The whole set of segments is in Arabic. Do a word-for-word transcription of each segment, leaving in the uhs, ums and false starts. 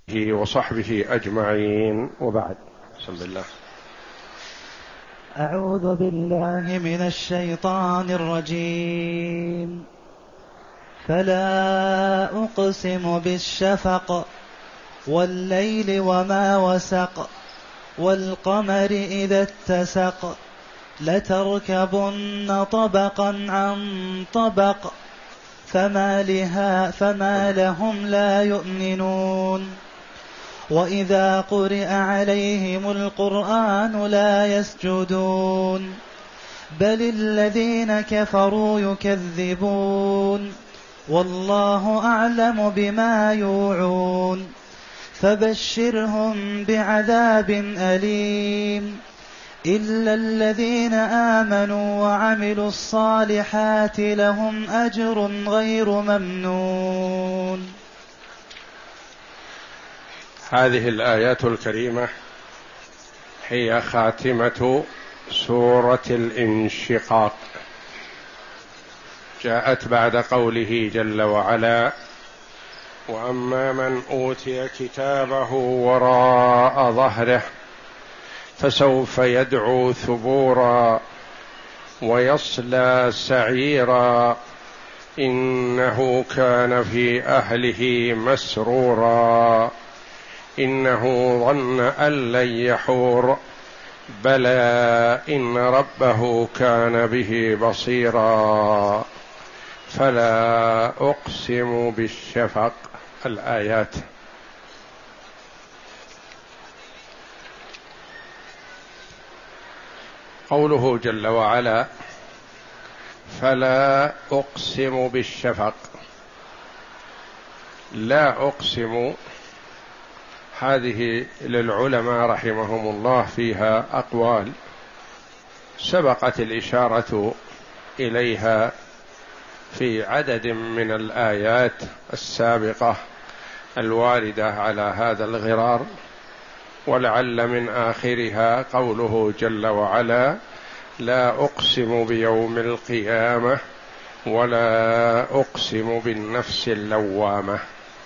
وصحبه أجمعين، وبعد. بسم الله. أعوذ بالله من الشيطان الرجيم. فلا أقسم بالشفق والليل وما وسق والقمر إذا اتسق لتركبن طبقا عن طبق فما, لها فما لهم لا يؤمنون وإذا قرئ عليهم القرآن لا يسجدون بل الذين كفروا يكذبون والله أعلم بما يوعون فبشرهم بعذاب أليم إلا الذين آمنوا وعملوا الصالحات لهم أجر غير ممنون. هذه الآيات الكريمة هي خاتمة سورة الانشقاق، جاءت بعد قوله جل وعلا: وأما من أوتي كتابه وراء ظهره فسوف يدعو ثبورا ويصلى سعيرا إنه كان في أهله مسرورا إنه ظن أن لن يحور بلى إن ربه كان به بصيرا فلا أقسم بالشفق. الآيات. قوله جل وعلا: فلا أقسم بالشفق، لا أقسم، هذه للعلماء رحمهم الله فيها أقوال سبقت الإشارة إليها في عدد من الآيات السابقة الواردة على هذا الغرار، ولعل من آخرها قوله جل وعلا: لا أقسم بيوم القيامة ولا أقسم بالنفس اللوامة.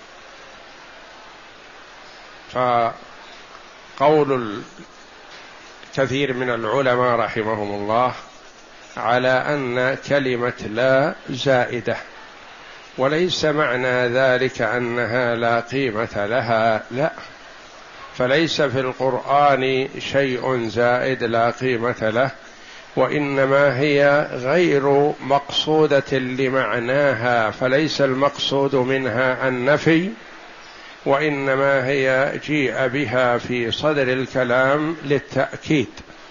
فقول كثير من العلماء رحمهم الله على أن كلمة لا زائدة، وليس معنى ذلك أنها لا قيمة لها، لا، فليس في القرآن شيء زائد لا قيمة له، وإنما هي غير مقصودة لمعناها، فليس المقصود منها النفي، وإنما هي جيء بها في صدر الكلام للتأكيد.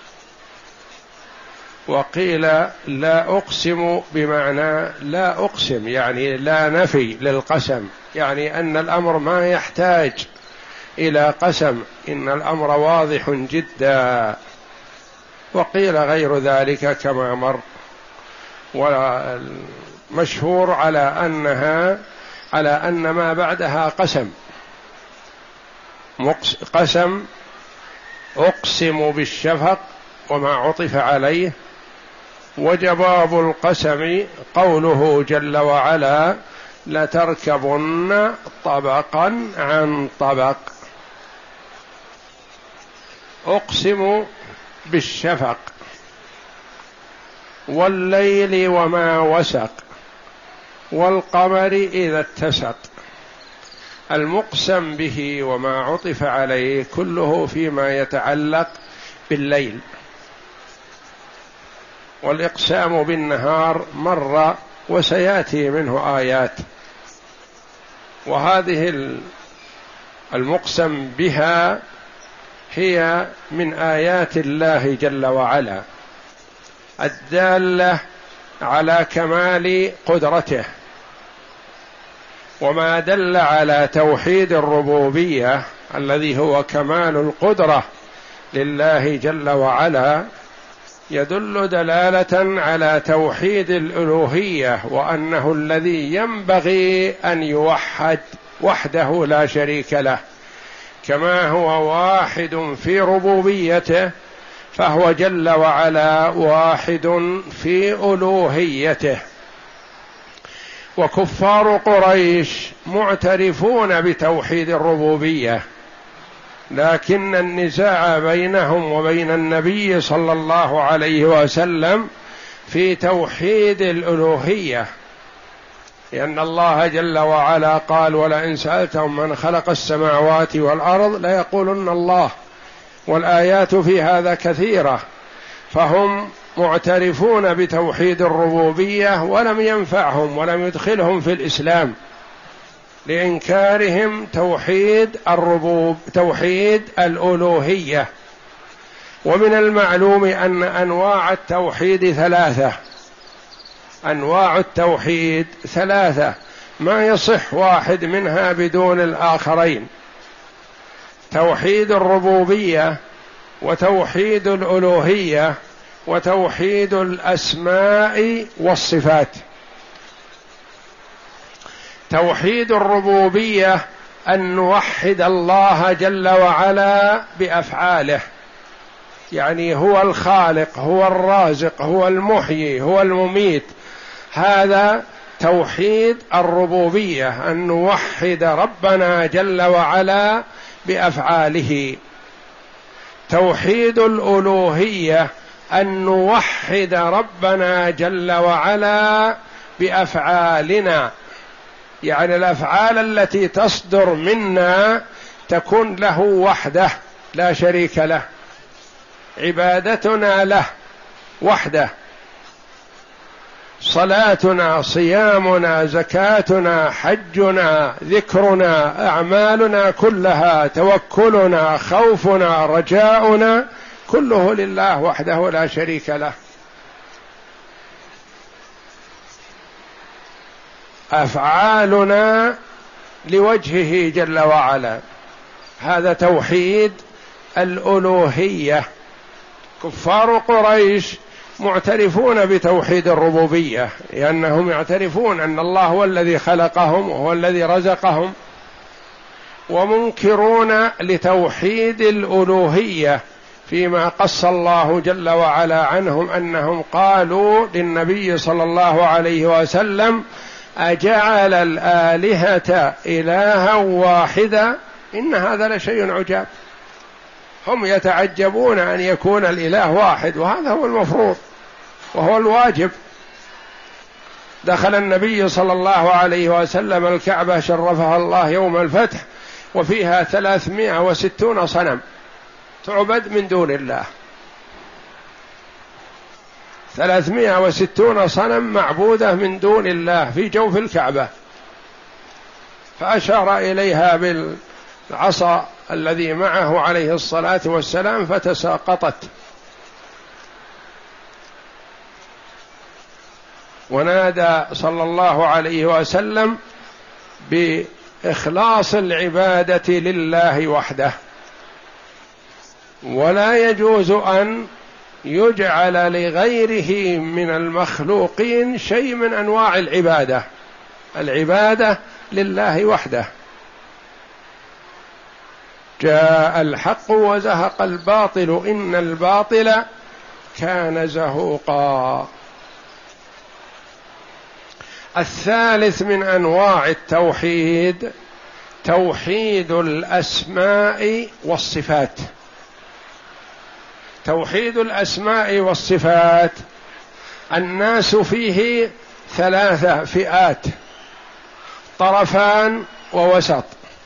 وقيل لا أقسم بمعنى لا أقسم، يعني لا نفي للقسم، يعني أن الأمر ما يحتاج إلى قسم، إن الأمر واضح جدا. وقيل غير ذلك كما مر، والمشهور على أنها على أن ما بعدها قسم، قسم أقسم بالشفق وما عطف عليه، وجواب القسم قوله جل وعلا: لتركبن طبقا عن طبق. أقسم بالشفق والليل وما وسق والقمر إذا اتسق. المقسم به وما عطف عليه كله فيما يتعلق بالليل، والإقسام بالنهار مر وسيأتي منه آيات، وهذه المقسم بها هي من آيات الله جل وعلا الدالة على كمال قدرته، وما دل على توحيد الربوبية الذي هو كمال القدرة لله جل وعلا يدل دلالة على توحيد الألوهية، وأنه الذي ينبغي أن يوحد وحده لا شريك له، كما هو واحد في ربوبيته فهو جل وعلا واحد في ألوهيته. وكفار قريش معترفون بتوحيد الربوبية، لكن النزاع بينهم وبين النبي صلى الله عليه وسلم في توحيد الألوهية، لأن الله جل وعلا قال: ولئن سألتهم من خلق السماوات والأرض ليقولن الله، والآيات في هذا كثيرة. فهم معترفون بتوحيد الربوبية ولم ينفعهم ولم يدخلهم في الإسلام لإنكارهم توحيد الربوب توحيد الألوهية. ومن المعلوم أن أنواع التوحيد ثلاثة أنواع التوحيد ثلاثة ما يصح واحد منها بدون الآخرين: توحيد الربوبية، وتوحيد الألوهية، وتوحيد الأسماء والصفات. توحيد الربوبية أن نوحد الله جل وعلا بأفعاله، يعني هو الخالق، هو الرازق، هو المحيي، هو المميت. هذا توحيد الربوبية، أن نوحد ربنا جل وعلا بأفعاله. توحيد الألوهية أن نوحد ربنا جل وعلا بأفعالنا، يعني الأفعال التي تصدر منا تكون له وحده لا شريك له، عبادتنا له وحده، صلاتنا، صيامنا، زكاتنا، حجنا، ذكرنا، أعمالنا كلها، توكلنا، خوفنا، رجاؤنا، كله لله وحده لا شريك له. أفعالنا لوجهه جل وعلا، هذا توحيد الألوهية. كفار قريش معترفون بتوحيد الربوبية، لأنهم يعترفون أن الله هو الذي خلقهم وهو الذي رزقهم، ومنكرون لتوحيد الألوهية، فيما قص الله جل وعلا عنهم أنهم قالوا للنبي صلى الله عليه وسلم: أجعل الآلهة إلها واحدا إن هذا لشيء عجاب. هم يتعجبون أن يكون الإله واحد، وهذا هو المفروض وهو الواجب. دخل النبي صلى الله عليه وسلم الكعبة شرفها الله يوم الفتح، وفيها ثلاثمائة وستون صنم تعبد من دون الله، ثلاثمائة وستون صنم معبودة من دون الله في جوف الكعبة. فأشار إليها بالعصا الذي معه عليه الصلاة والسلام فتساقطت، ونادى صلى الله عليه وسلم بإخلاص العبادة لله وحده، ولا يجوز أن يجعل لغيره من المخلوقين شيء من أنواع العبادة، العبادة لله وحده. جاء الحق وزهق الباطل إن الباطل كان زهوقا. الثالث من أنواع التوحيد توحيد الأسماء والصفات. توحيد الأسماء والصفات الناس فيه ثلاثة فئات: طرفان ووسط.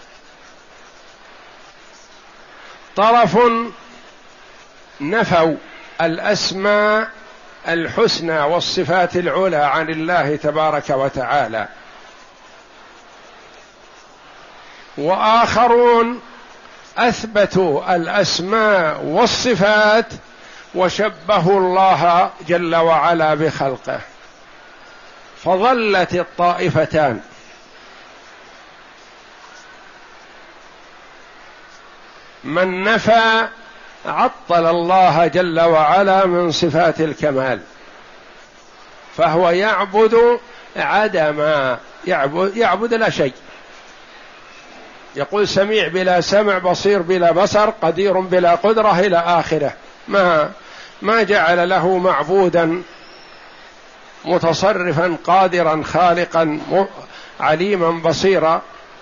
طرف نفوا الأسماء الحسنى والصفات العلى عن الله تبارك وتعالى، وآخرون أثبتوا الأسماء والصفات وشبهوا الله جل وعلا بخلقه، فظلت الطائفتان. من نفى عطل الله جل وعلا من صفات الكمال، فهو يعبد عدما، يعبد, يعبد لا شيء. يقول سميع بلا سمع، بصير بلا بصر، قدير بلا قدرة إلى آخره، ما ما جعل له معبودا متصرفا قادرا خالقا عليما بصيرا.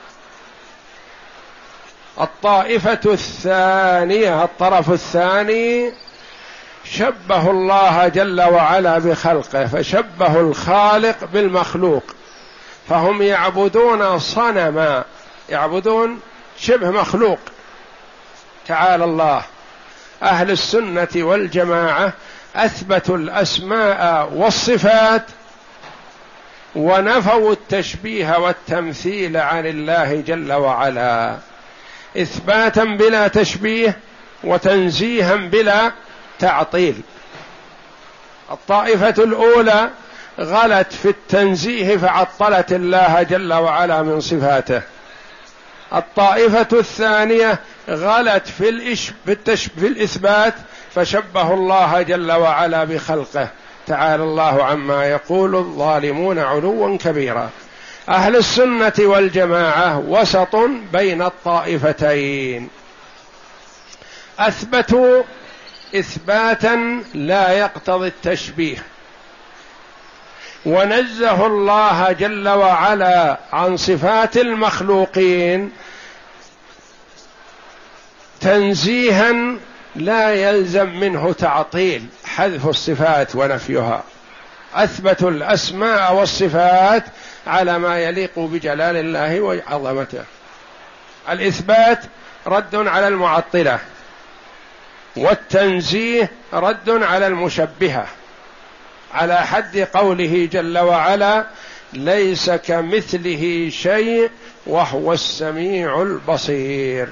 الطائفة الثانية، الطرف الثاني، شبه الله جل وعلا بخلقه، فشبه الخالق بالمخلوق، فهم يعبدون صنما، يعبدون شبه مخلوق. تعالى الله. أهل السنة والجماعة أثبتوا الأسماء والصفات ونفوا التشبيه والتمثيل عن الله جل وعلا، إثباتا بلا تشبيه وتنزيها بلا تعطيل. الطائفة الأولى غلت في التنزيه فعطلت الله جل وعلا من صفاته. الطائفة الثانية غلت في الإش... بالتش... في الإثبات فشبه الله جل وعلا بخلقه. تعالى الله عما يقول الظالمون علوا كبيرا. أهل السنة والجماعة وسط بين الطائفتين، أثبتوا إثباتا لا يقتضي التشبيه، ونزه الله جل وعلا عن صفات المخلوقين تنزيها لا يلزم منه تعطيل، حذف الصفات ونفيها. أثبتوا الأسماء والصفات على ما يليق بجلال الله وعظمته. الإثبات رد على المعطلة، والتنزيه رد على المشبهة، على حد قوله جل وعلا: ليس كمثله شيء وهو السميع البصير.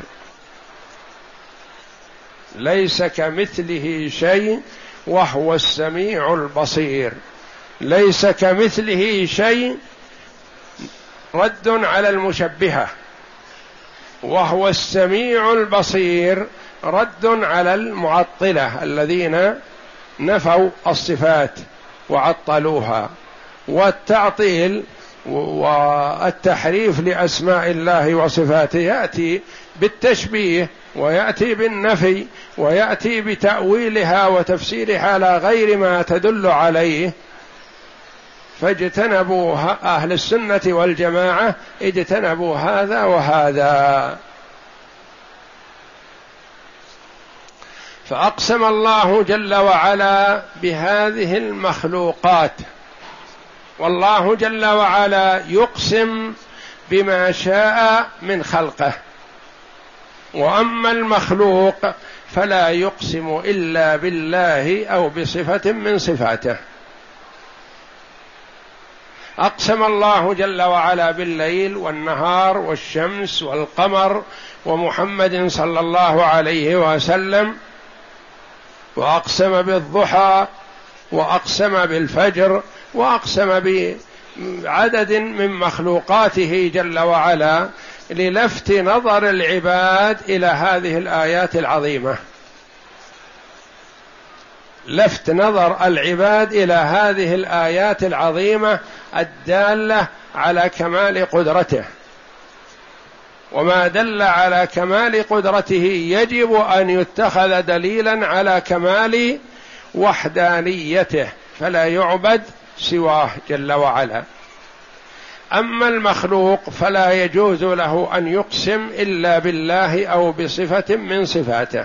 ليس كمثله شيء وهو السميع البصير. ليس كمثله شيء رد على المشبهة، وهو السميع البصير رد على المعطلة الذين نفوا الصفات وعطلوها. والتعطيل والتحريف لأسماء الله وصفاته يأتي بالتشبيه، ويأتي بالنفي، ويأتي بتأويلها وتفسيرها على غير ما تدل عليه. فاجتنبوا أهل السنة والجماعة اجتنبوا هذا وهذا. فأقسم الله جل وعلا بهذه المخلوقات، والله جل وعلا يقسم بما شاء من خلقه، وأما المخلوق فلا يقسم إلا بالله أو بصفة من صفاته. أقسم الله جل وعلا بالليل والنهار والشمس والقمر ومحمد صلى الله عليه وسلم، وأقسم بالضحى، وأقسم بالفجر، وأقسم بعدد من مخلوقاته جل وعلا للفت نظر العباد إلى هذه الآيات العظيمة، لفت نظر العباد إلى هذه الآيات العظيمة الدالة على كمال قدرته. وما دل على كمال قدرته يجب أن يتخذ دليلا على كمال وحدانيته، فلا يعبد سواه جل وعلا. أما المخلوق فلا يجوز له أن يقسم إلا بالله أو بصفة من صفاته،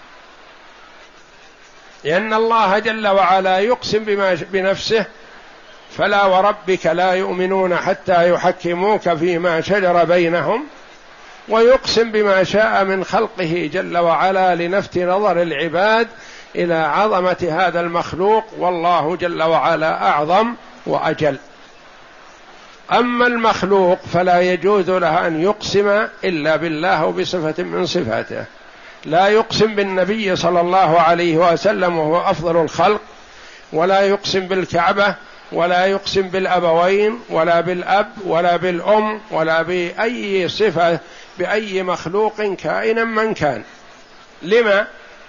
لأن الله جل وعلا يقسم بما بنفسه: فلا وربك لا يؤمنون حتى يحكموك فيما شجر بينهم، ويقسم بما شاء من خلقه جل وعلا لنفت نظر العباد إلى عظمة هذا المخلوق، والله جل وعلا أعظم وأجل. أما المخلوق فلا يجوز له أن يقسم إلا بالله بصفة من صفاته. لا يقسم بالنبي صلى الله عليه وسلم وهو أفضل الخلق، ولا يقسم بالكعبة، ولا يقسم بالأبوين، ولا بالأب، ولا بالأم، ولا بأي صفة بأي مخلوق كائنا من كان. لما؟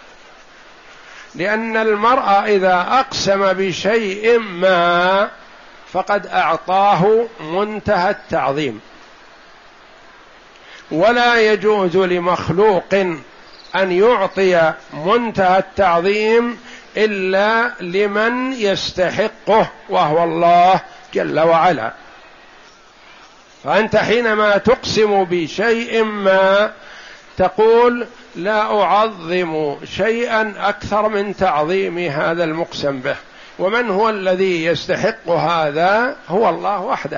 لأن المرء إذا أقسم بشيء ما فقد أعطاه منتهى التعظيم، ولا يجوز لمخلوق أن يعطي منتهى التعظيم إلا لمن يستحقه وهو الله جل وعلا. فأنت حينما تقسم بشيء ما تقول لا أعظم شيئا أكثر من تعظيم هذا المقسم به، ومن هو الذي يستحق هذا؟ هو الله وحده.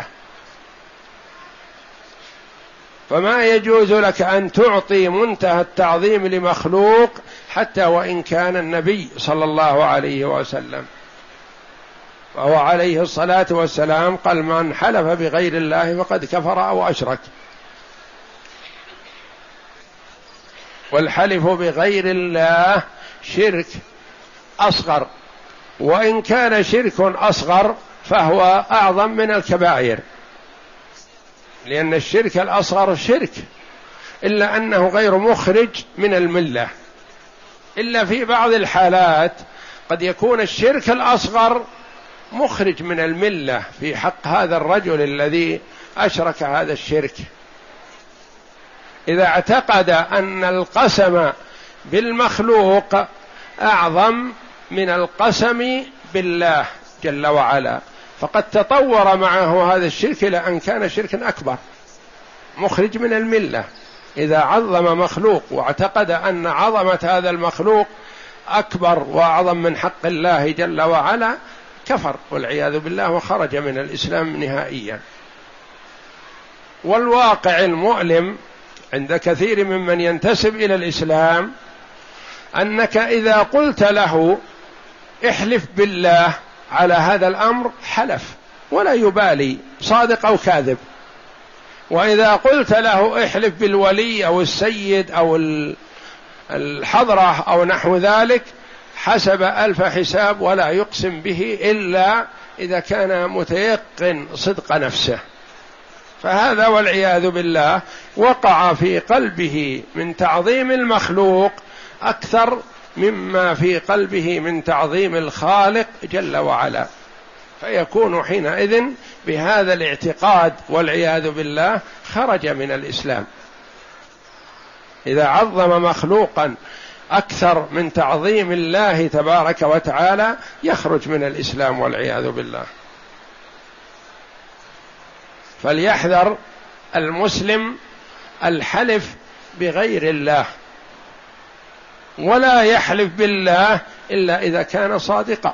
فما يجوز لك أن تعطي منتهى التعظيم لمخلوق حتى وإن كان النبي صلى الله عليه وسلم، وهو عليه الصلاة والسلام قال من حلف بغير الله فقد كفر أو أشرك. والحلف بغير الله شرك أصغر، وإن كان شرك أصغر فهو أعظم من الكبائر، لأن الشرك الأصغر شرك إلا أنه غير مخرج من الملة، إلا في بعض الحالات قد يكون الشرك الأصغر مخرج من الملة في حق هذا الرجل الذي أشرك هذا الشرك. إذا اعتقد أن القسم بالمخلوق أعظم من القسم بالله جل وعلا فقد تطور معه هذا الشرك إلى أن كان شركا أكبر مخرج من الملة. إذا عظم مخلوق واعتقد أن عظمة هذا المخلوق أكبر وأعظم من حق الله جل وعلا كفر والعياذ بالله وخرج من الإسلام نهائيا. والواقع المؤلم عند كثير ممن ينتسب إلى الإسلام أنك إذا قلت له احلف بالله على هذا الأمر حلف ولا يبالي صادق أو كاذب، وإذا قلت له احلف بالولي أو السيد أو الحضرة أو نحو ذلك حسب ألف حساب ولا يقسم به إلا إذا كان متيقن صدق نفسه. فهذا والعياذ بالله وقع في قلبه من تعظيم المخلوق أكثر مما في قلبه من تعظيم الخالق جل وعلا، فيكون حينئذ بهذا الاعتقاد والعياذ بالله خرج من الإسلام. إذا عظم مخلوقا أكثر من تعظيم الله تبارك وتعالى يخرج من الإسلام والعياذ بالله. فليحذر المسلم الحلف بغير الله، ولا يحلف بالله إلا إذا كان صادقا.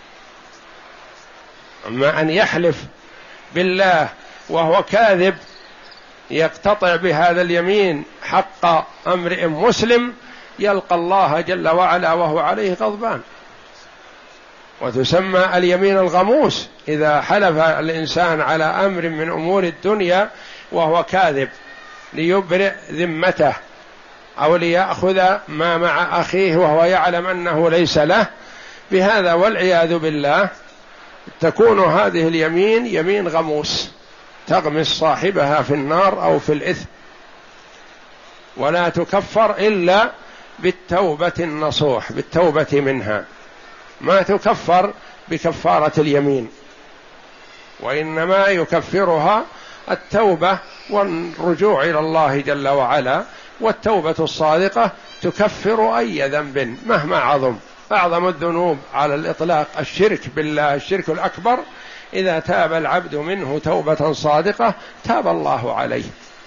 أما أن يحلف بالله وهو كاذب يقتطع بهذا اليمين حق امرئ مسلم يلقى الله جل وعلا وهو عليه غضبان، وتسمى اليمين الغموس إذا حلف الإنسان على أمر من أمور الدنيا وهو كاذب ليبرئ ذمته أو ليأخذ ما مع أخيه وهو يعلم أنه ليس له، بهذا والعياذ بالله تكون هذه اليمين يمين غموس تغمس صاحبها في النار أو في الإثم، ولا تكفر إلا بالتوبة النصوح، بالتوبة منها، ما تكفر بكفارة اليمين، وإنما يكفرها التوبة والرجوع إلى الله جل وعلا. والتوبة الصادقة تكفر أي ذنب مهما عظم. أعظم الذنوب على الإطلاق الشرك بالله، الشرك الأكبر، إذا تاب العبد منه توبة صادقة تاب الله عليه.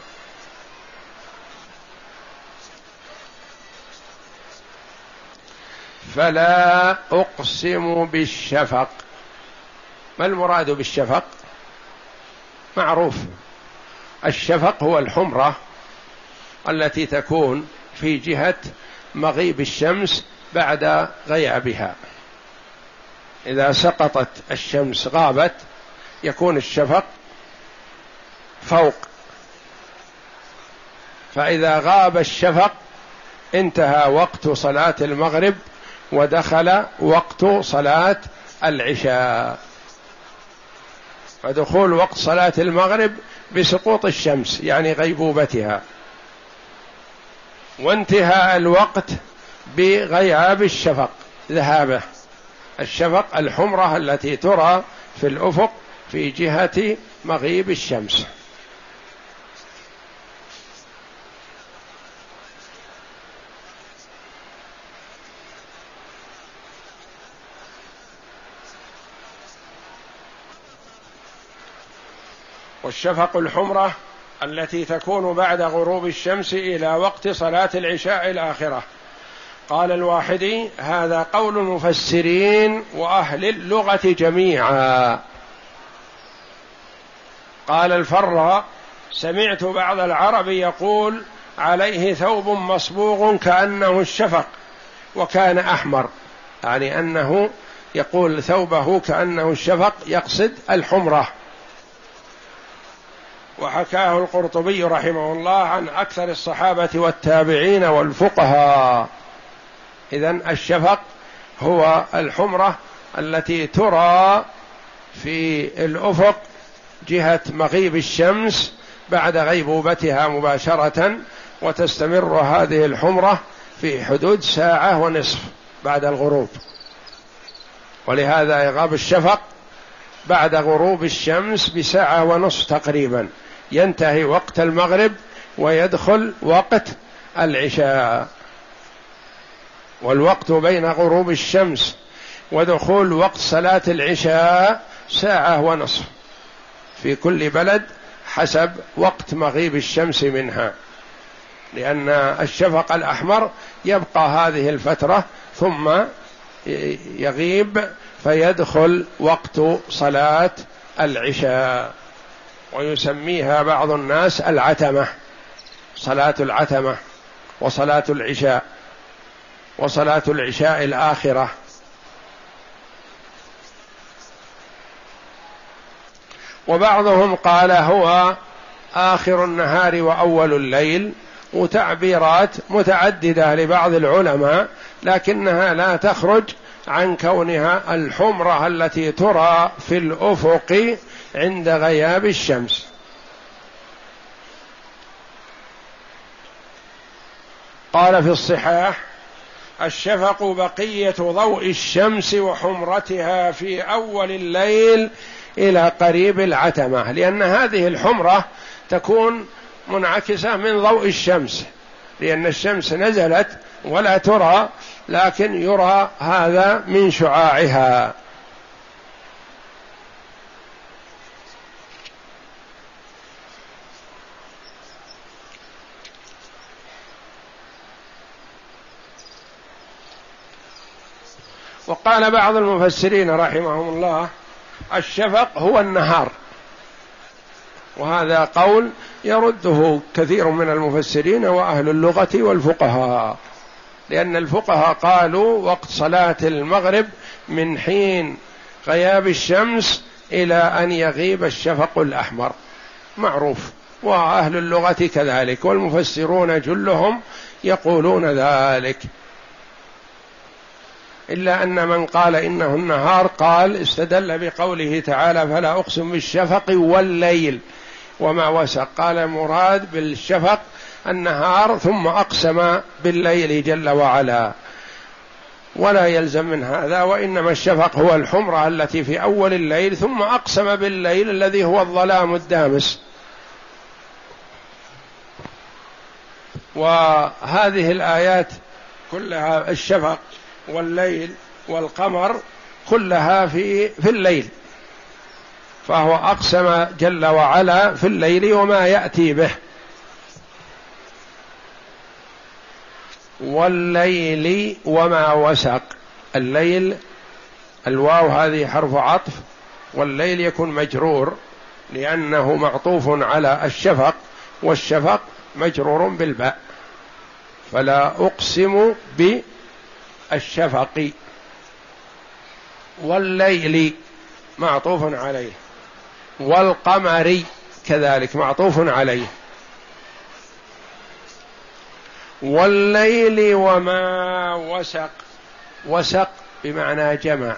فلا أقسم بالشفق. ما المراد بالشفق؟ معروف، الشفق هو الحمرة التي تكون في جهة مغيب الشمس بعد غيابها، إذا سقطت الشمس غابت يكون الشفق فوق، فإذا غاب الشفق انتهى وقت صلاة المغرب ودخل وقت صلاة العشاء. فدخول وقت صلاة المغرب بسقوط الشمس يعني غيبوبتها، وانتهاء الوقت بغياب الشفق ذهابه. الشفق الحمرة التي ترى في الأفق في جهة مغيب الشمس. والشفق الحمرة التي تكون بعد غروب الشمس إلى وقت صلاة العشاء الآخرة. قال الواحدي: هذا قول المفسرين وأهل اللغة جميعا. قال الفراء: سمعت بعض العرب يقول: عليه ثوب مصبوغ كأنه الشفق وكان أحمر، يعني أنه يقول ثوبه كأنه الشفق، يقصد الحمرة. وحكاه القرطبي رحمه الله عن أكثر الصحابة والتابعين والفقهاء. إذن الشفق هو الحمرة التي ترى في الأفق جهة مغيب الشمس بعد غيبوبتها مباشرة، وتستمر هذه الحمرة في حدود ساعة ونصف بعد الغروب، ولهذا يغاب الشفق بعد غروب الشمس بساعة ونصف تقريبا، ينتهي وقت المغرب ويدخل وقت العشاء. والوقت بين غروب الشمس ودخول وقت صلاة العشاء ساعة ونصف في كل بلد حسب وقت مغيب الشمس منها، لأن الشفق الأحمر يبقى هذه الفترة ثم يغيب فيدخل وقت صلاة العشاء، ويسميها بعض الناس العتمة، صلاة العتمة وصلاة العشاء وصلاة العشاء الآخرة. وبعضهم قال هو آخر النهار وأول الليل، وتعبيرات متعددة لبعض العلماء، لكنها لا تخرج عن كونها الحمرة التي ترى في الأفق عند غياب الشمس. قال في الصحاح: الشفق بقية ضوء الشمس وحمرتها في أول الليل إلى قريب العتمة، لأن هذه الحمرة تكون منعكسة من ضوء الشمس، لأن الشمس نزلت ولا ترى، لكن يرى هذا من شعاعها. وقال بعض المفسرين رحمهم الله: الشفق هو النهار، وهذا قول يرده كثير من المفسرين وأهل اللغة والفقهاء، لأن الفقهاء قالوا وقت صلاة المغرب من حين غياب الشمس إلى أن يغيب الشفق الأحمر، معروف، وأهل اللغة كذلك، والمفسرون جلهم يقولون ذلك، إلا أن من قال إنه النهار قال استدل بقوله تعالى: فلا أقسم بالشفق والليل وما وسق، قال مراد بالشفق النهار ثم أقسم بالليل جل وعلا، ولا يلزم من هذا، وإنما الشفق هو الحمرة التي في أول الليل ثم أقسم بالليل الذي هو الظلام الدامس. وهذه الآيات كلها الشفق والليل والقمر كلها في في الليل، فهو أقسم جل وعلا في الليل وما يأتي به. والليل وما وسق، الليل الواو هذه حرف عطف، والليل يكون مجرور لأنه معطوف على الشفق، والشفق مجرور بالباء، فلا أقسم بالشفق. والليل معطوف عليه، والقمر كذلك معطوف عليه. والليل وما وسق، وسق بمعنى جمع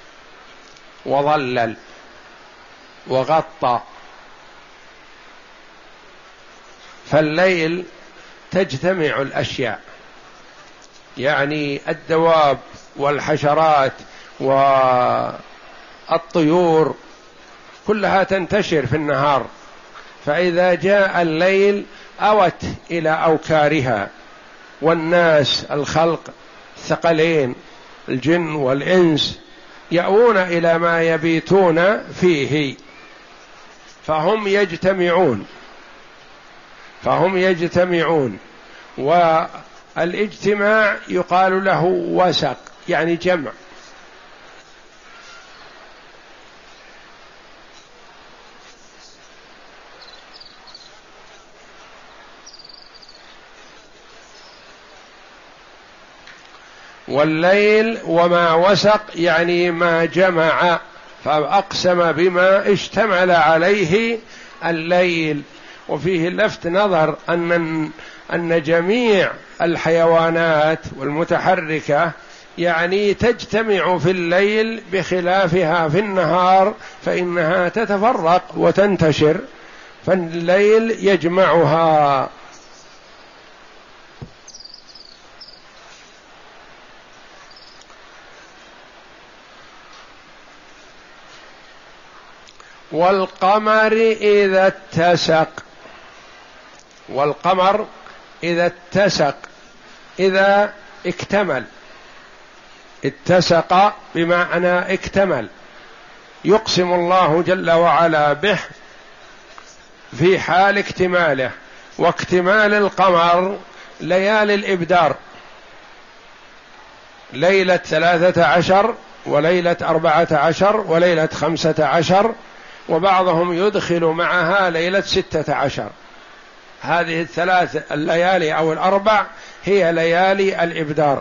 وظلل وغطى، فالليل تجتمع الأشياء، يعني الدواب والحشرات والطيور كلها تنتشر في النهار، فإذا جاء الليل أوت إلى أوكارها، والناس الخلق الثقلين الجن والإنس يأوون إلى ما يبيتون فيه، فهم يجتمعون فهم يجتمعون والاجتماع يقال له وسق، يعني جمع. والليل وما وسق يعني ما جمع، فأقسم بما اشتمل عليه الليل. وفيه لفت نظر أن أن جميع الحيوانات والمتحركة يعني تجتمع في الليل بخلافها في النهار، فإنها تتفرق وتنتشر، فالليل يجمعها. والقمر إذا اتسق، والقمر إذا اتسق، إذا اكتمل، اتسق بمعنى اكتمل، يقسم الله جل وعلا به في حال اكتماله. واكتمال القمر ليالي الإبدار، ليلة ثلاثة عشر وليلة أربعة عشر وليلة خمسة عشر، وبعضهم يدخل معها ليلة ستة عشر. هذه الثلاث الليالي أو الأربع هي ليالي الإبدار.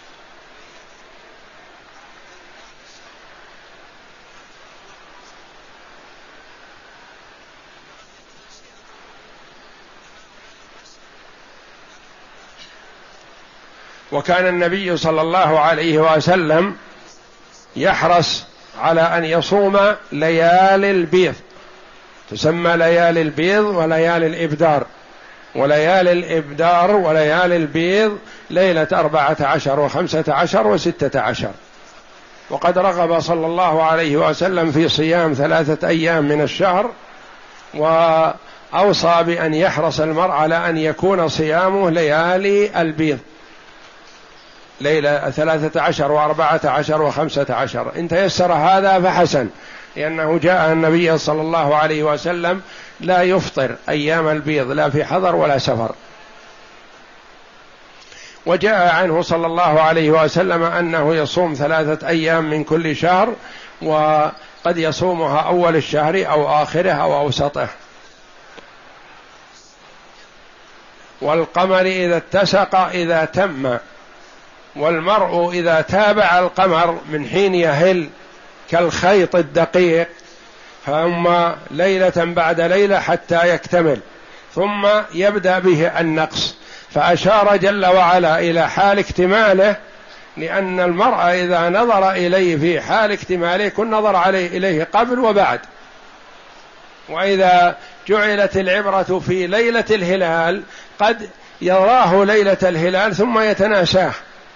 وكان النبي صلى الله عليه وسلم يحرص على أن يصوم ليالي البيض، تسمى ليالي البيض وليالي الإبدار. وليالي الإبدار وليالي البيض ليلة أربعة عشر وخمسة عشر وستة عشر. وقد رغب صلى الله عليه وسلم في صيام ثلاثة أيام من الشهر، وأوصى بأن يحرص المرء على أن يكون صيامه ليالي البيض، ليلة ثلاثة عشر وأربعة عشر وخمسة عشر. إن تيسر هذا فحسن، لأنه جاء النبي صلى الله عليه وسلم لا يفطر أيام البيض لا في حضر ولا سفر. وجاء عنه صلى الله عليه وسلم أنه يصوم ثلاثة أيام من كل شهر، وقد يصومها أول الشهر أو آخره أو أوسطه. والقمر إذا اتسق إذا تم، والمرء إذا تابع القمر من حين يهل كالخيط الدقيق، فهم ليلة بعد ليلة حتى يكتمل، ثم يبدأ به النقص. فأشار جل وعلا إلى حال اكتماله، لأن المرء إذا نظر إليه في حال اكتماله يكون نظر عليه إليه قبل وبعد. وإذا جعلت العبرة في ليلة الهلال قد يراه ليلة الهلال ثم يتناساه،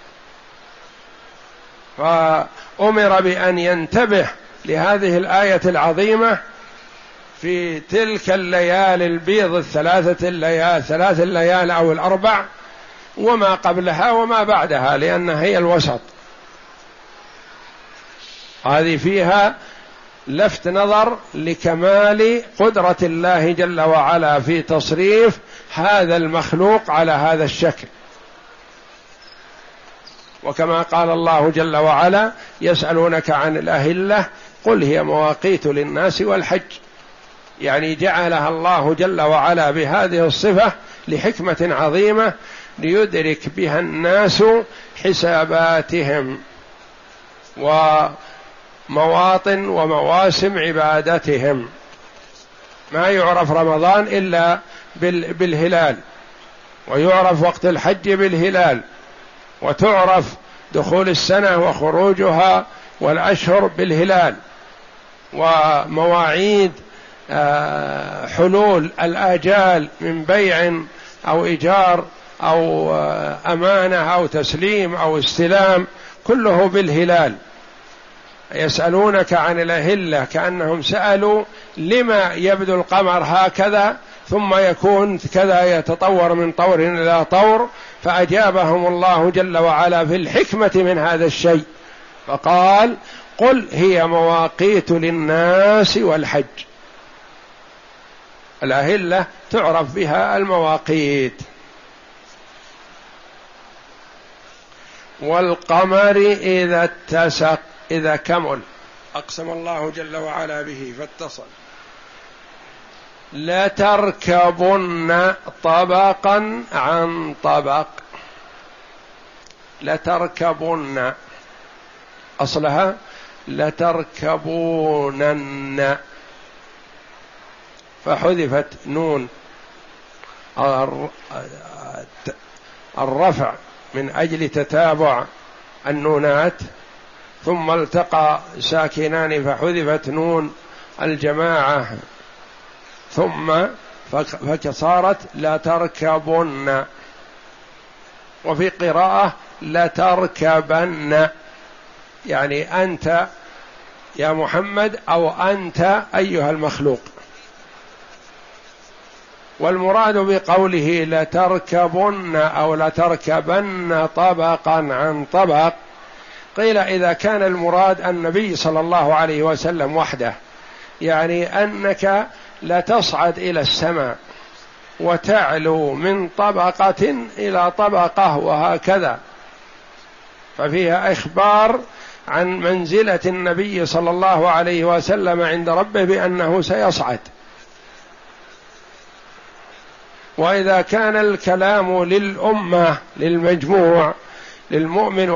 فأمر بأن ينتبه لهذه الآية العظيمة في تلك الليالي البيض الثلاثة الليال ثلاث الليال أو الأربع، وما قبلها وما بعدها، لأنها هي الوسط. هذه فيها لفت نظر لكمال قدرة الله جل وعلا في تصريف هذا المخلوق على هذا الشكل. وكما قال الله جل وعلا: يسألونك عن الأهلة قل هي مواقيت للناس والحج، يعني جعلها الله جل وعلا بهذه الصفة لحكمة عظيمة ليدرك بها الناس حساباتهم ومواطن ومواسم عبادتهم. ما يعرف رمضان إلا بالهلال، ويعرف وقت الحج بالهلال، وتعرف دخول السنة وخروجها والأشهر بالهلال، ومواعيد حلول الآجال من بيع أو إيجار أو أمانة أو تسليم أو استلام كله بالهلال. يسألونك عن الأهلة، كأنهم سألوا لما يبدو القمر هكذا ثم يكون كذا، يتطور من طور إلى طور، فأجابهم الله جل وعلا في الحكمة من هذا الشيء، فقال: قل هي مواقيت للناس والحج. الأهلة تعرف بها المواقيت. والقمر إذا اتسق، إذا كمل، أقسم الله جل وعلا به فاتصل. لتركبن طبقا عن طبق، لتركبن أصلها لتركبونن، فحذفت نون الرفع من أجل تتابع النونات، ثم التقى ساكنان فحذفت نون الجماعة، ثم فصارت لتركبن. وفي قراءة لتركبن، يعني أنت يا محمد أو أنت أيها المخلوق. والمراد بقوله لتركبن أو لتركبن طبقا عن طبق، قيل إذا كان المراد النبي صلى الله عليه وسلم وحده، يعني أنك لتصعد إلى السماء وتعلو من طبقة إلى طبقة وهكذا، ففيها إخبار عن منزلة النبي صلى الله عليه وسلم عند ربه بأنه سيصعد. وإذا كان الكلام للأمة للمجموع للمؤمن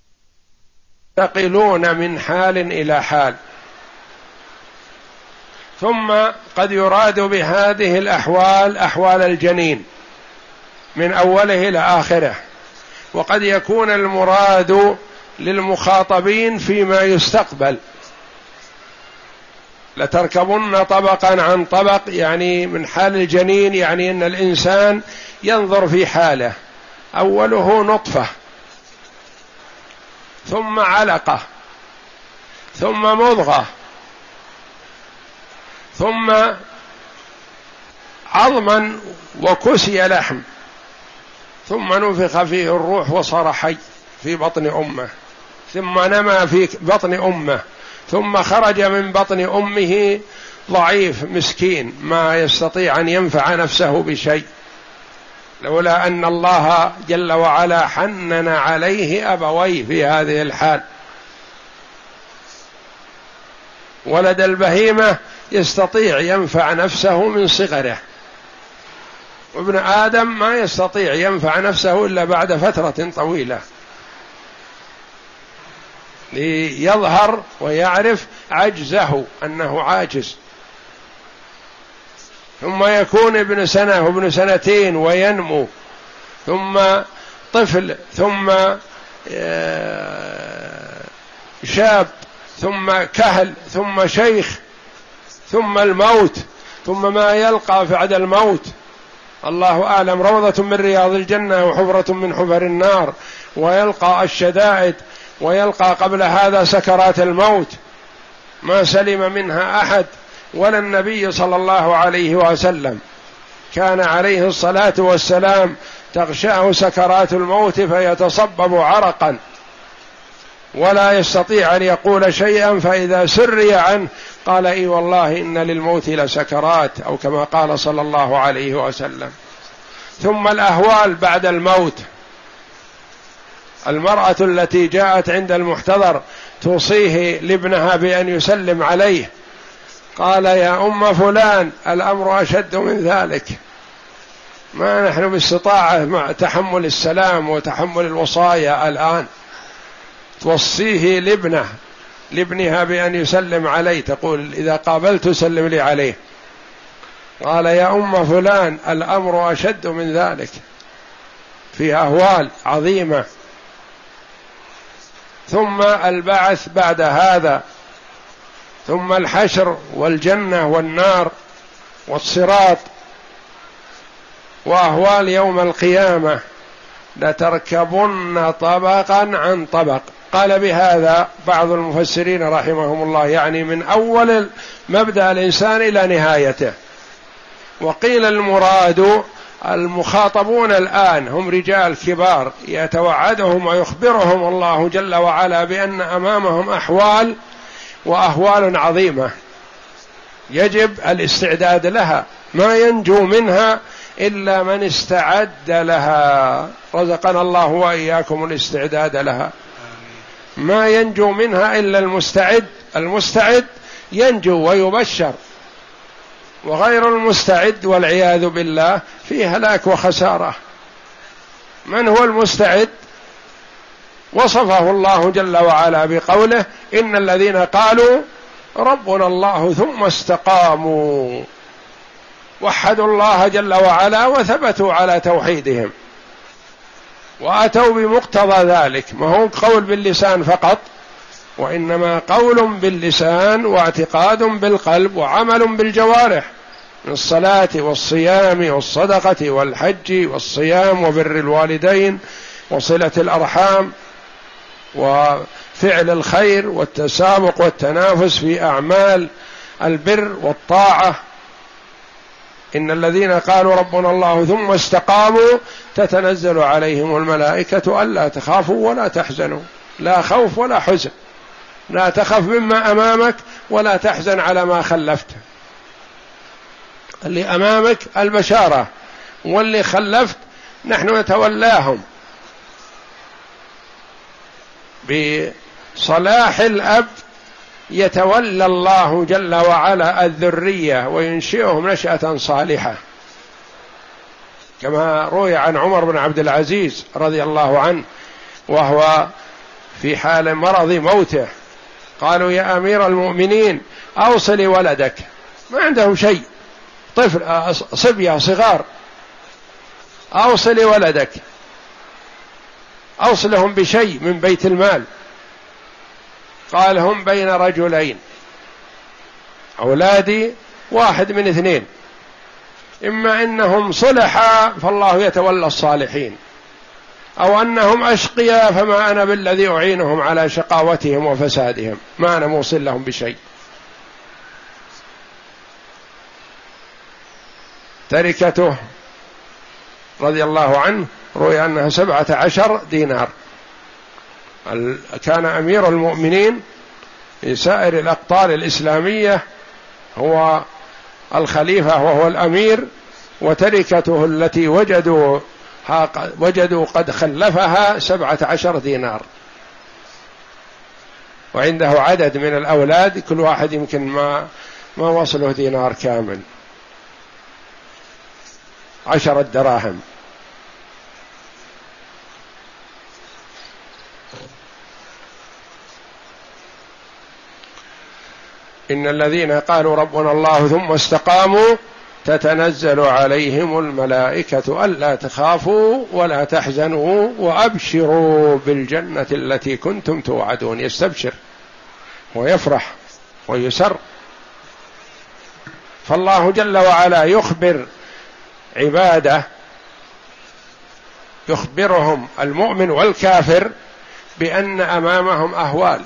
ينتقلون من حال إلى حال. ثم قد يراد بهذه الأحوال أحوال الجنين من أوله إلى آخره، وقد يكون المراد للمخاطبين فيما يستقبل، لتركبن طبقا عن طبق، يعني من حال الجنين، يعني أن الإنسان ينظر في حاله، أوله نطفة ثم علقة ثم مضغة ثم عظما وكسي لحم، ثم نفخ فيه الروح وصار حي في بطن أمه، ثم نما في بطن أمه، ثم خرج من بطن أمه ضعيف مسكين ما يستطيع أن ينفع نفسه بشيء، لولا أن الله جل وعلا حنن عليه أبويه في هذه الحال. ولد البهيمة يستطيع ينفع نفسه من صغره، وابن آدم ما يستطيع ينفع نفسه إلا بعد فترة طويلة، ليظهر ويعرف عجزه أنه عاجز. ثم يكون ابن سنة وابن سنتين وينمو، ثم طفل، ثم شاب، ثم كهل، ثم شيخ، ثم الموت، ثم ما يلقى بعد الموت الله أعلم، روضة من رياض الجنة وحفرة من حفر النار، ويلقى الشدائد، ويلقى قبل هذا سكرات الموت ما سلم منها أحد، ولا النبي صلى الله عليه وسلم كان عليه الصلاة والسلام تغشاه سكرات الموت فيتصبب عرقا ولا يستطيع أن يقول شيئا، فإذا سري عنه قال إي والله إن للموت لسكرات، أو كما قال صلى الله عليه وسلم. ثم الأهوال بعد الموت، المرأة التي جاءت عند المحتضر توصيه لابنها بأن يسلم عليه، قال يا أم فلان الأمر أشد من ذلك، ما نحن باستطاعة مع تحمل السلام وتحمل الوصايا الآن، توصيه لابنه لابنها بأن يسلم عليه، تقول إذا قابلت سلم لي عليه، قال يا أم فلان الأمر أشد من ذلك، في أهوال عظيمة. ثم البعث بعد هذا، ثم الحشر والجنة والنار والصراط، وأهوال يوم القيامة، لتركبن طبقا عن طبق. قال بهذا بعض المفسرين رحمهم الله، يعني من أول مبدأ الإنسان إلى نهايته. وقيل المراد المخاطبون الآن هم رجال كبار يتوعدهم ويخبرهم الله جل وعلا بأن أمامهم أحوال وأهوال عظيمة يجب الاستعداد لها، ما ينجو منها إلا من استعد لها، رزقنا الله وإياكم الاستعداد لها. ما ينجو منها إلا المستعد، المستعد ينجو ويبشر، وغير المستعد والعياذ بالله فيه هلاك وخسارة. من هو المستعد؟ وصفه الله جل وعلا بقوله إن الذين قالوا ربنا الله ثم استقاموا، وحدوا الله جل وعلا وثبتوا على توحيدهم وأتوا بمقتضى ذلك، ما هو قول باللسان فقط، وإنما قول باللسان واعتقاد بالقلب وعمل بالجوارح، من الصلاة والصيام والصدقة والحج والصيام وبر الوالدين وصلة الأرحام وفعل الخير والتسابق والتنافس في أعمال البر والطاعة. إن الذين قالوا ربنا الله ثم استقاموا تتنزل عليهم الملائكة ألا تخافوا ولا تحزنوا، لا خوف ولا حزن، لا تخف مما أمامك ولا تحزن على ما خلفت. اللي أمامك البشارة، واللي خلفت نحن نتولاهم. بصلاح الأب يتولى الله جل وعلا الذرية وينشئهم نشأة صالحة، كما روي عن عمر بن عبد العزيز رضي الله عنه وهو في حال مرض موته، قالوا يا أمير المؤمنين أوصل ولدك، ما عندهم شيء، طفل صبية صغار، أوصل ولدك، أوصلهم بشيء من بيت المال. قال هم بين رجلين، أولادي واحد من اثنين، إما إنهم صلحا فالله يتولى الصالحين، أو أنهم أشقياء فما أنا بالذي أعينهم على شقاوتهم وفسادهم، ما أنا موصل لهم بشيء. تركته رضي الله عنه روي أنها سبعة عشر دينار. كان أمير المؤمنين في سائر الأقطار الإسلامية هو الخليفة وهو الأمير، وتركته التي وجدوا وجدوا قد خلفها سبعة عشر دينار، وعنده عدد من الأولاد كل واحد يمكن ما ما وصله دينار كامل، عشرة دراهم. إن الذين قالوا ربنا الله ثم استقاموا تتنزل عليهم الملائكة ألا تخافوا ولا تحزنوا وأبشروا بالجنة التي كنتم توعدون. يستبشر ويفرح ويسر. فالله جل وعلا يخبر عباده، يخبرهم المؤمن والكافر بأن أمامهم أهوال،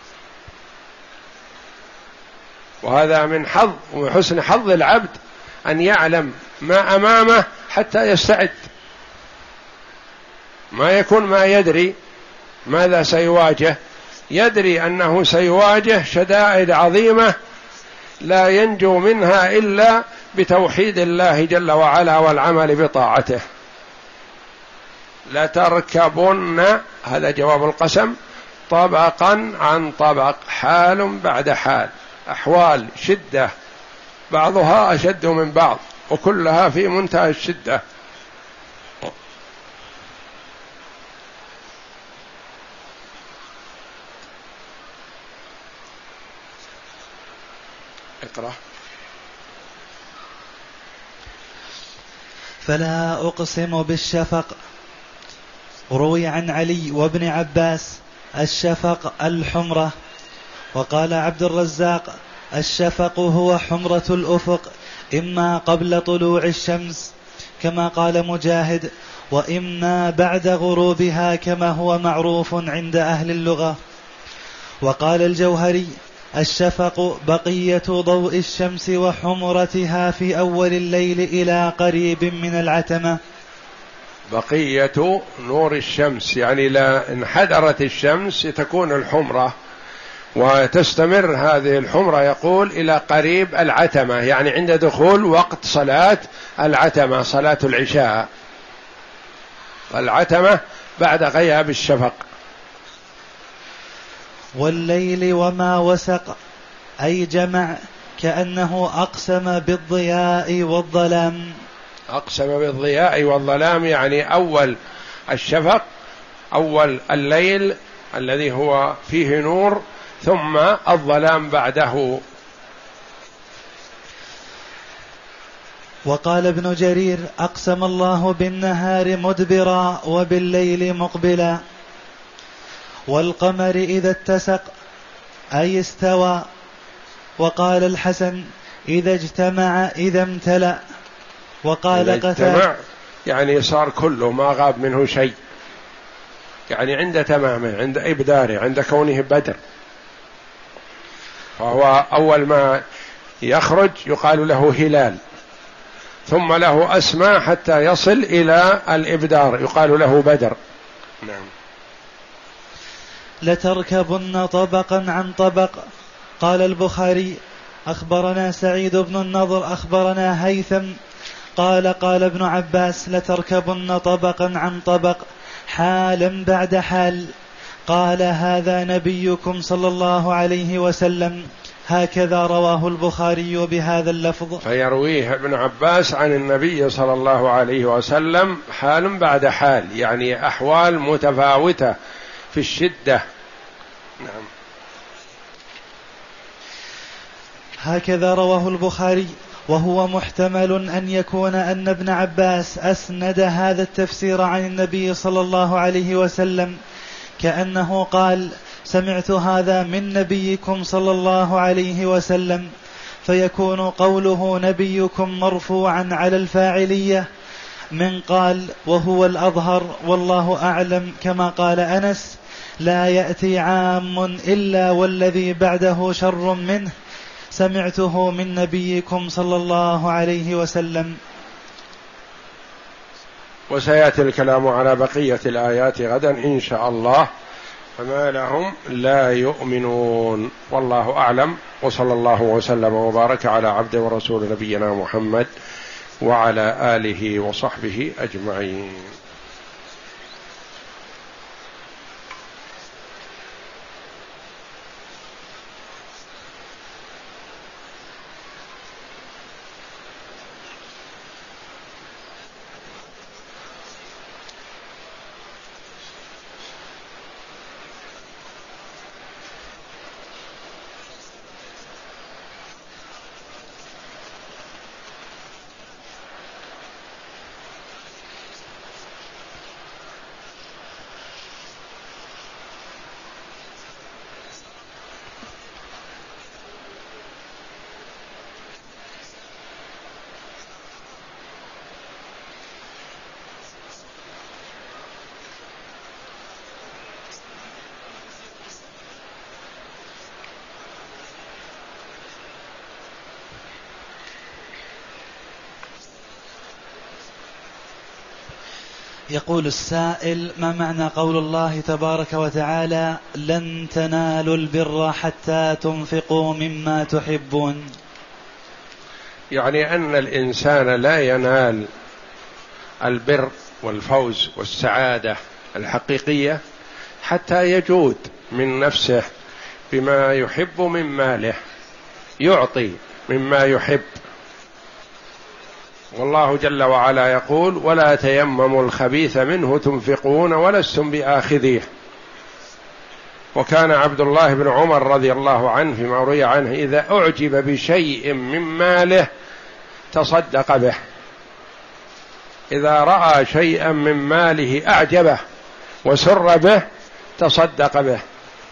وهذا من حظ ومن حسن حظ العبد أن يعلم ما أمامه حتى يستعد. ما يكون ما يدري ماذا سيواجه، يدري أنه سيواجه شدائد عظيمة لا ينجو منها إلا بتوحيد الله جل وعلا والعمل بطاعته. لتركبن، هذا جواب القسم، طبقا عن طبق، حال بعد حال، أحوال شدة بعضها أشد من بعض وكلها في منتهى الشدة. اقرأ. فلا أقسم بالشفق. روي عن علي وابن عباس الشفق الحمرة. وقال عبد الرزاق الشفق هو حمرة الأفق، إما قبل طلوع الشمس كما قال مجاهد، وإما بعد غروبها كما هو معروف عند أهل اللغة. وقال الجوهري الشفق بقية ضوء الشمس وحمرتها في أول الليل إلى قريب من العتمة. بقية نور الشمس يعني لا انحدرت الشمس تكون الحمرة، وتستمر هذه الحمرة يقول إلى قريب العتمة، يعني عند دخول وقت صلاة العتمة، صلاة العشاء. العتمة بعد غياب الشفق. والليل وما وسق، أي جمع، كأنه أقسم بالضياء والظلام. أقسم بالضياء والظلام يعني أول الشفق، أول الليل الذي هو فيه نور، ثم الظلام بعده. وقال ابن جرير أقسم الله بالنهار مدبرا وبالليل مقبلا. والقمر إذا اتسق أي استوى. وقال الحسن إذا اجتمع إذا امتلأ. وقال إذا اجتمع يعني صار كله ما غاب منه شيء، يعني عند تمامه، عند إبداره، عند كونه بدر. فهو أول ما يخرج يقال له هلال، ثم له أسماء حتى يصل إلى الإبدار يقال له بدر. نعم. لتركبن طبقا عن طبق. قال البخاري أخبرنا سعيد بن النضر أخبرنا هيثم قال قال ابن عباس لتركبن طبقا عن طبق حالا بعد حال. قال هذا نبيكم صلى الله عليه وسلم. هكذا رواه البخاري بهذا اللفظ. فيرويه ابن عباس عن النبي صلى الله عليه وسلم حال بعد حال، يعني أحوال متفاوتة في الشدة. نعم. هكذا رواه البخاري، وهو محتمل أن يكون أن ابن عباس أسند هذا التفسير عن النبي صلى الله عليه وسلم، كأنه قال: سمعت هذا من نبيكم صلى الله عليه وسلم، فيكون قوله نبيكم مرفوعا على الفاعلية من قال، وهو الأظهر والله أعلم، كما قال أنس: لا يأتي عام إلا والذي بعده شر منه، سمعته من نبيكم صلى الله عليه وسلم. وسيأتي الكلام على بقية الآيات غدا إن شاء الله. فما لهم لا يؤمنون، والله أعلم، وصلى الله وسلم وبارك على عبد ورسول نبينا محمد وعلى آله وصحبه أجمعين. يقول السائل: ما معنى قول الله تبارك وتعالى: لن تنالوا البر حتى تنفقوا مما تحبون؟ يعني أن الإنسان لا ينال البر والفوز والسعادة الحقيقية حتى يجود من نفسه بما يحب من ماله، يعطي مما يحب. والله جل وعلا يقول: ولا تيمموا الخبيث منه تنفقون ولستم بآخذيه. وكان عبد الله بن عمر رضي الله عنه فيما روي عنه إذا أعجب بشيء من ماله تصدق به، إذا رأى شيئا من ماله أعجبه وسر به تصدق به،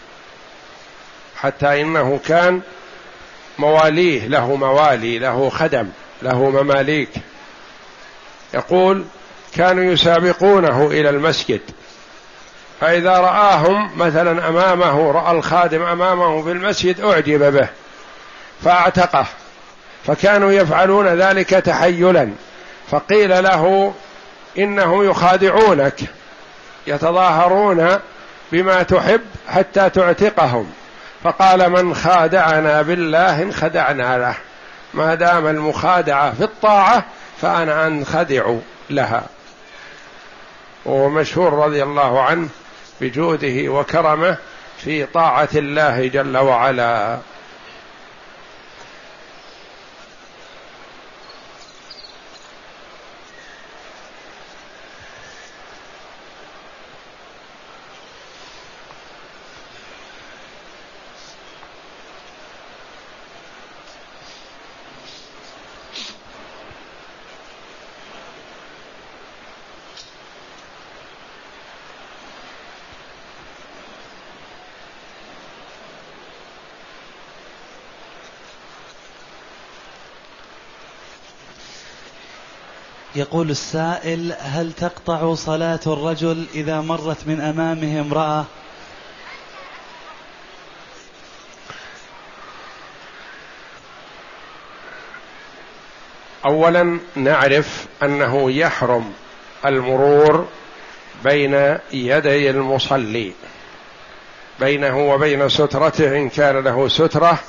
حتى إنه كان مواليه له موالي له خدم له مماليك، يقول كانوا يسابقونه إلى المسجد، فإذا رآهم مثلا أمامه، رأى الخادم أمامه في المسجد أعجب به فاعتقه، فكانوا يفعلون ذلك تحيلا، فقيل له إنه يخادعونك، يتظاهرون بما تحب حتى تعتقهم، فقال: من خادعنا بالله انخدعنا له، ما دام المخادعة في الطاعة فأنا أنخدع لها. ومشهور رضي الله عنه بجوده وكرمه في طاعة الله جل وعلا. يقول السائل: هل تقطع صلاة الرجل إذا مرت من أمامه امرأة؟ أولا نعرف أنه يحرم المرور بين يدي المصلي، بينه وبين سترته إن كان له سترة،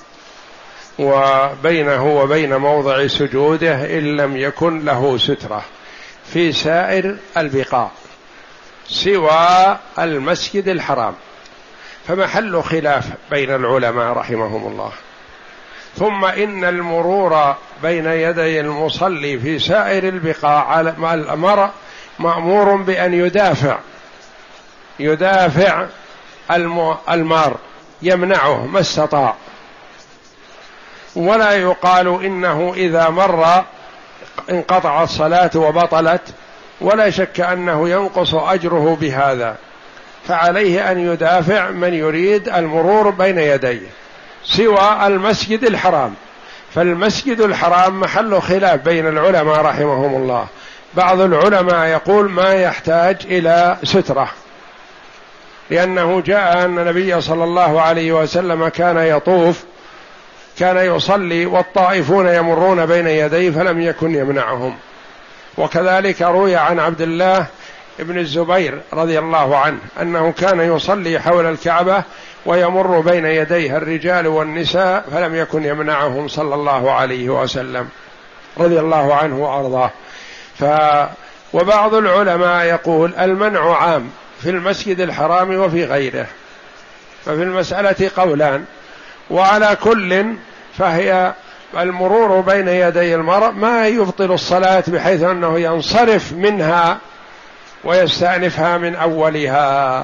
وبينه وبين موضع سجوده إن لم يكن له سترة، في سائر البقاع سوى المسجد الحرام، فمحل خلاف بين العلماء رحمهم الله. ثم إن المرور بين يدي المصلي في سائر البقاع المرء مأمور بأن يدافع يدافع المار، يمنعه ما استطاع، ولا يقال إنه إذا مر انقطع الصلاة وبطلت، ولا شك أنه ينقص أجره بهذا، فعليه أن يدافع من يريد المرور بين يديه. سوى المسجد الحرام، فالمسجد الحرام محل خلاف بين العلماء رحمهم الله. بعض العلماء يقول ما يحتاج إلى سترة، لأنه جاء أن النبي صلى الله عليه وسلم كان يطوف، كان يصلي والطائفون يمرون بين يديه فلم يكن يمنعهم. وكذلك روي عن عبد الله ابن الزبير رضي الله عنه أنه كان يصلي حول الكعبة ويمر بين يديه الرجال والنساء فلم يكن يمنعهم صلى الله عليه وسلم رضي الله عنه وأرضاه. ف وبعض العلماء يقول المنع عام في المسجد الحرام وفي غيره، ففي المسألة قولان، وعلى كل فهي المرور بين يدي المرء ما يبطل الصلاة بحيث أنه ينصرف منها ويستأنفها من أولها.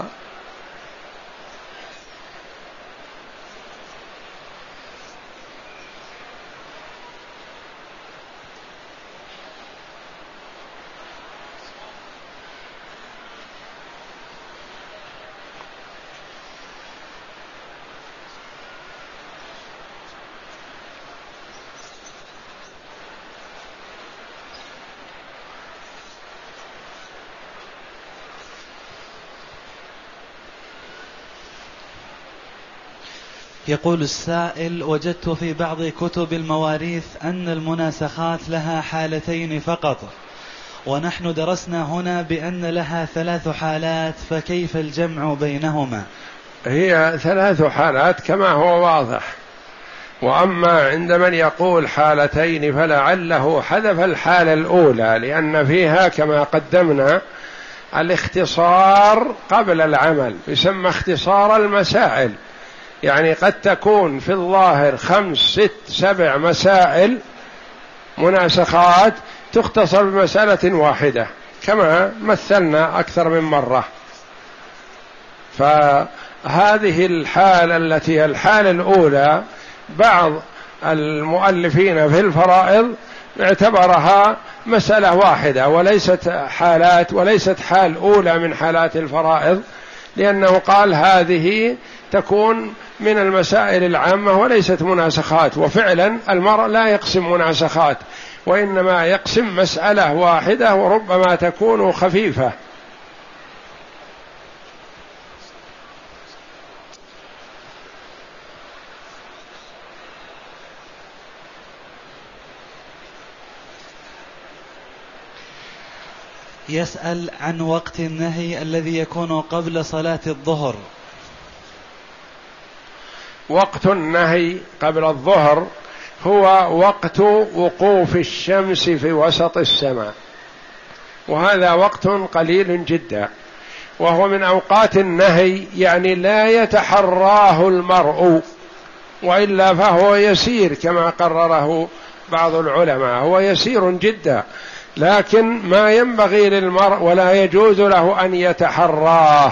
يقول السائل: وجدت في بعض كتب المواريث أن المناسخات لها حالتين فقط، ونحن درسنا هنا بأن لها ثلاث حالات، فكيف الجمع بينهما؟ هي ثلاث حالات كما هو واضح، وأما عند من يقول حالتين فلعله حذف الحالة الأولى، لأن فيها كما قدمنا الاختصار قبل العمل، يسمى اختصار المسائل، يعني قد تكون في الظاهر خمس ست سبع مسائل مناسخات تختصر بمسألة واحدة كما مثلنا أكثر من مرة. فهذه الحالة التي هي الحالة الأولى بعض المؤلفين في الفرائض اعتبرها مسألة واحدة وليست حالات، وليست حال أولى من حالات الفرائض، لأنه قال هذه تكون من المسائل العامة وليست مناسخات. وفعلا المرء لا يقسم مناسخات، وإنما يقسم مسألة واحدة وربما تكون خفيفة. يسأل عن وقت النهي الذي يكون قبل صلاة الظهر. وقت النهي قبل الظهر هو وقت وقوف الشمس في وسط السماء، وهذا وقت قليل جدا، وهو من أوقات النهي، يعني لا يتحراه المرء، وإلا فهو يسير كما قرره بعض العلماء، هو يسير جدا، لكن ما ينبغي للمرء ولا يجوز له أن يتحراه.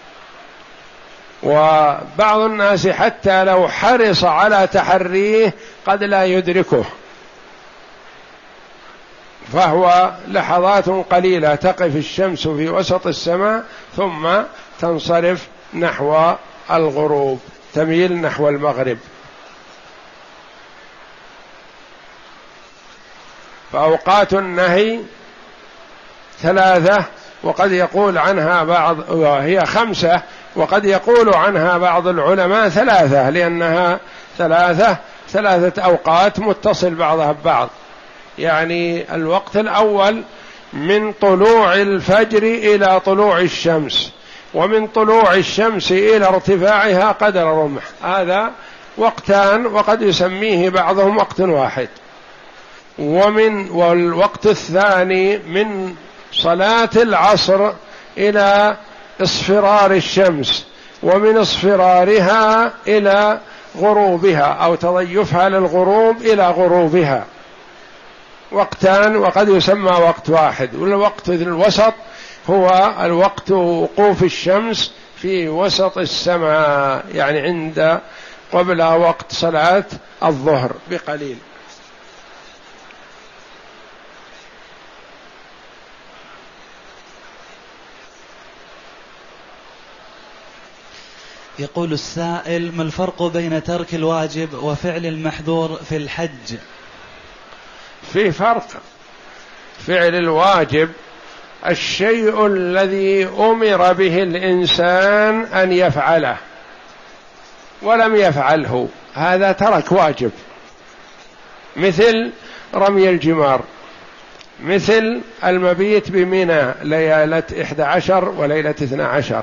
وبعض الناس حتى لو حرص على تحريه قد لا يدركه، فهو لحظات قليلة تقف الشمس في وسط السماء ثم تنصرف نحو الغروب، تميل نحو المغرب. فأوقات النهي ثلاثة، وقد يقول عنها بعض، وهي خمسة، وقد يقول عنها بعض العلماء ثلاثة، لأنها ثلاثة ثلاثة أوقات متصل بعضها ببعض. يعني الوقت الأول من طلوع الفجر إلى طلوع الشمس، ومن طلوع الشمس إلى ارتفاعها قدر رمح، هذا وقتان، وقد يسميه بعضهم وقت واحد. ومن والوقت الثاني من صلاة العصر إلى اصفرار الشمس، ومن اصفرارها إلى غروبها أو تضيفها للغروب إلى غروبها، وقتان، وقد يسمى وقت واحد. والوقت الوسط هو الوقت وقوف الشمس في وسط السماء، يعني عند قبل وقت صلاة الظهر بقليل. يقول السائل: ما الفرق بين ترك الواجب وفعل المحظور في الحج؟ في فرق. فعل الواجب الشيء الذي أمر به الإنسان أن يفعله ولم يفعله، هذا ترك واجب، مثل رمي الجمار، مثل المبيت بمنى ليلة إحدى عشر وليلة اثنى عشر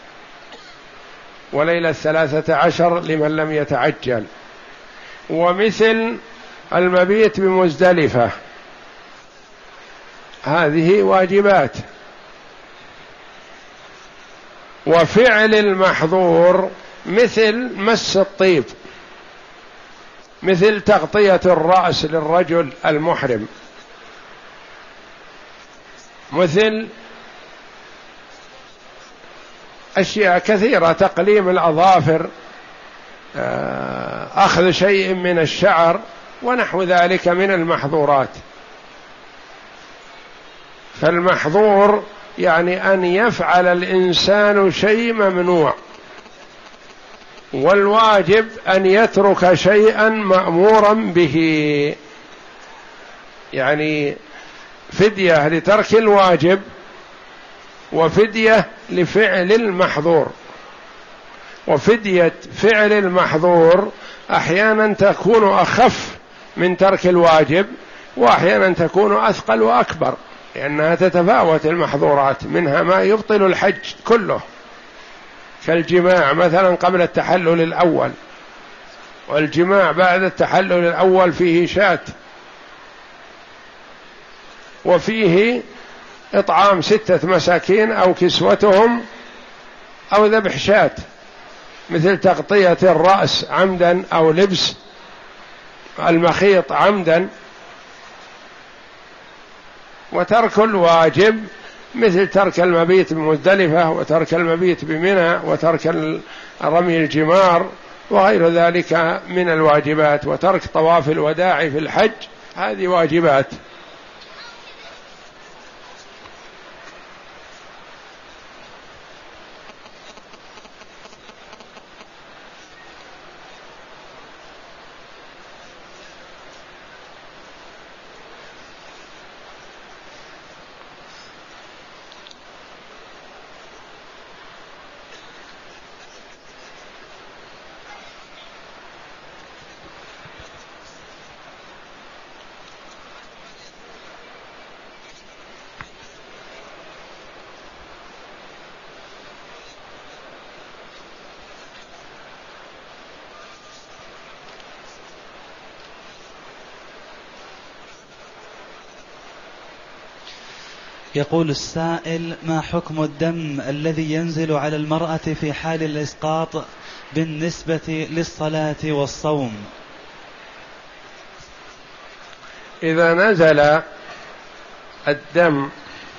وليلة ثلاثة عشر لمن لم يتعجل، ومثل المبيت بمزدلفة، هذه واجبات. وفعل المحظور مثل مس الطيب، مثل تغطية الرأس للرجل المحرم، مثل أشياء كثيرة، تقليم الأظافر، أخذ شيء من الشعر ونحو ذلك من المحظورات. فالمحظور يعني أن يفعل الإنسان شيء ممنوع، والواجب أن يترك شيئا مأمورا به، يعني فدية لترك الواجب وفدية لفعل المحظور. وفدية فعل المحظور أحيانا تكون أخف من ترك الواجب، وأحيانا تكون أثقل وأكبر، لأنها تتفاوت المحظورات، منها ما يبطل الحج كله كالجماع مثلا قبل التحلل الأول، والجماع بعد التحلل الأول فيه شاة، وفيه إطعام ستة مساكين أو كسوتهم أو ذبح شاة، مثل تغطية الرأس عمدا أو لبس المخيط عمدا. وترك الواجب مثل ترك المبيت بمزدلفة، وترك المبيت بمنى، وترك رمي الجمار وغير ذلك من الواجبات، وترك طواف الوداع في الحج، هذه واجبات. يقول السائل: ما حكم الدم الذي ينزل على المرأة في حال الإسقاط بالنسبة للصلاة والصوم؟ إذا نزل الدم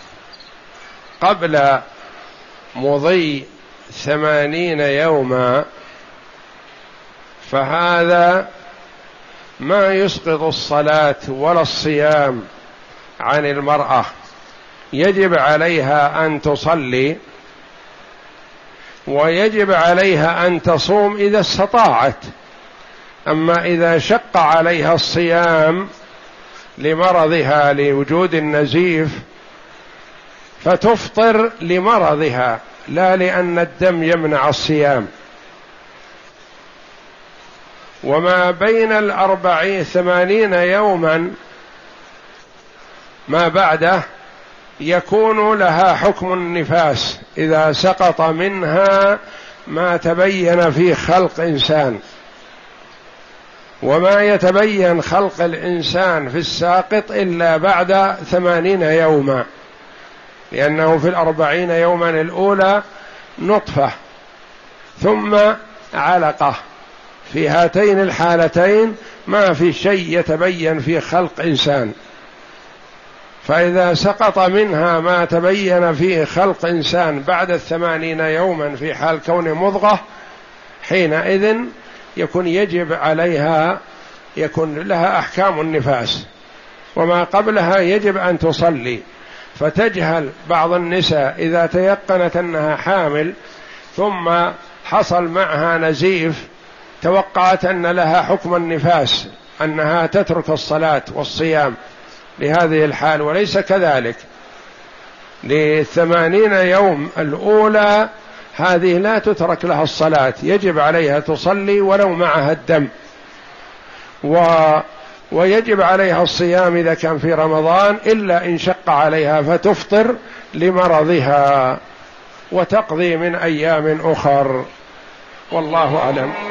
قبل مضي ثمانين يوما فهذا ما يسقط الصلاة ولا الصيام عن المرأة، يجب عليها أن تصلي، ويجب عليها أن تصوم إذا استطاعت. أما إذا شق عليها الصيام لمرضها لوجود النزيف فتفطر لمرضها، لا لأن الدم يمنع الصيام. وما بين الأربعين ثمانين يوما ما بعده يكون لها حكم النفاس إذا سقط منها ما تبين في خلق إنسان، وما يتبين خلق الإنسان في الساقط إلا بعد ثمانين يوما، لأنه في الأربعين يوما الأولى نطفة ثم علقة، في هاتين الحالتين ما في شيء يتبين في خلق إنسان. فإذا سقط منها ما تبين فيه خلق إنسان بعد الثمانين يوما في حال كون مضغة، حينئذ يكون يجب عليها، يكون لها أحكام النفاس، وما قبلها يجب أن تصلي، فتجهل بعض النساء إذا تيقنت أنها حامل ثم حصل معها نزيف، توقعت أن لها حكم النفاس، أنها تترك الصلاة والصيام لهذه الحال، وليس كذلك. للثمانين يوم الأولى هذه لا تترك لها الصلاة، يجب عليها تصلي ولو معها الدم، و ويجب عليها الصيام إذا كان في رمضان، إلا إن شق عليها فتفطر لمرضها وتقضي من أيام أخر، والله أعلم.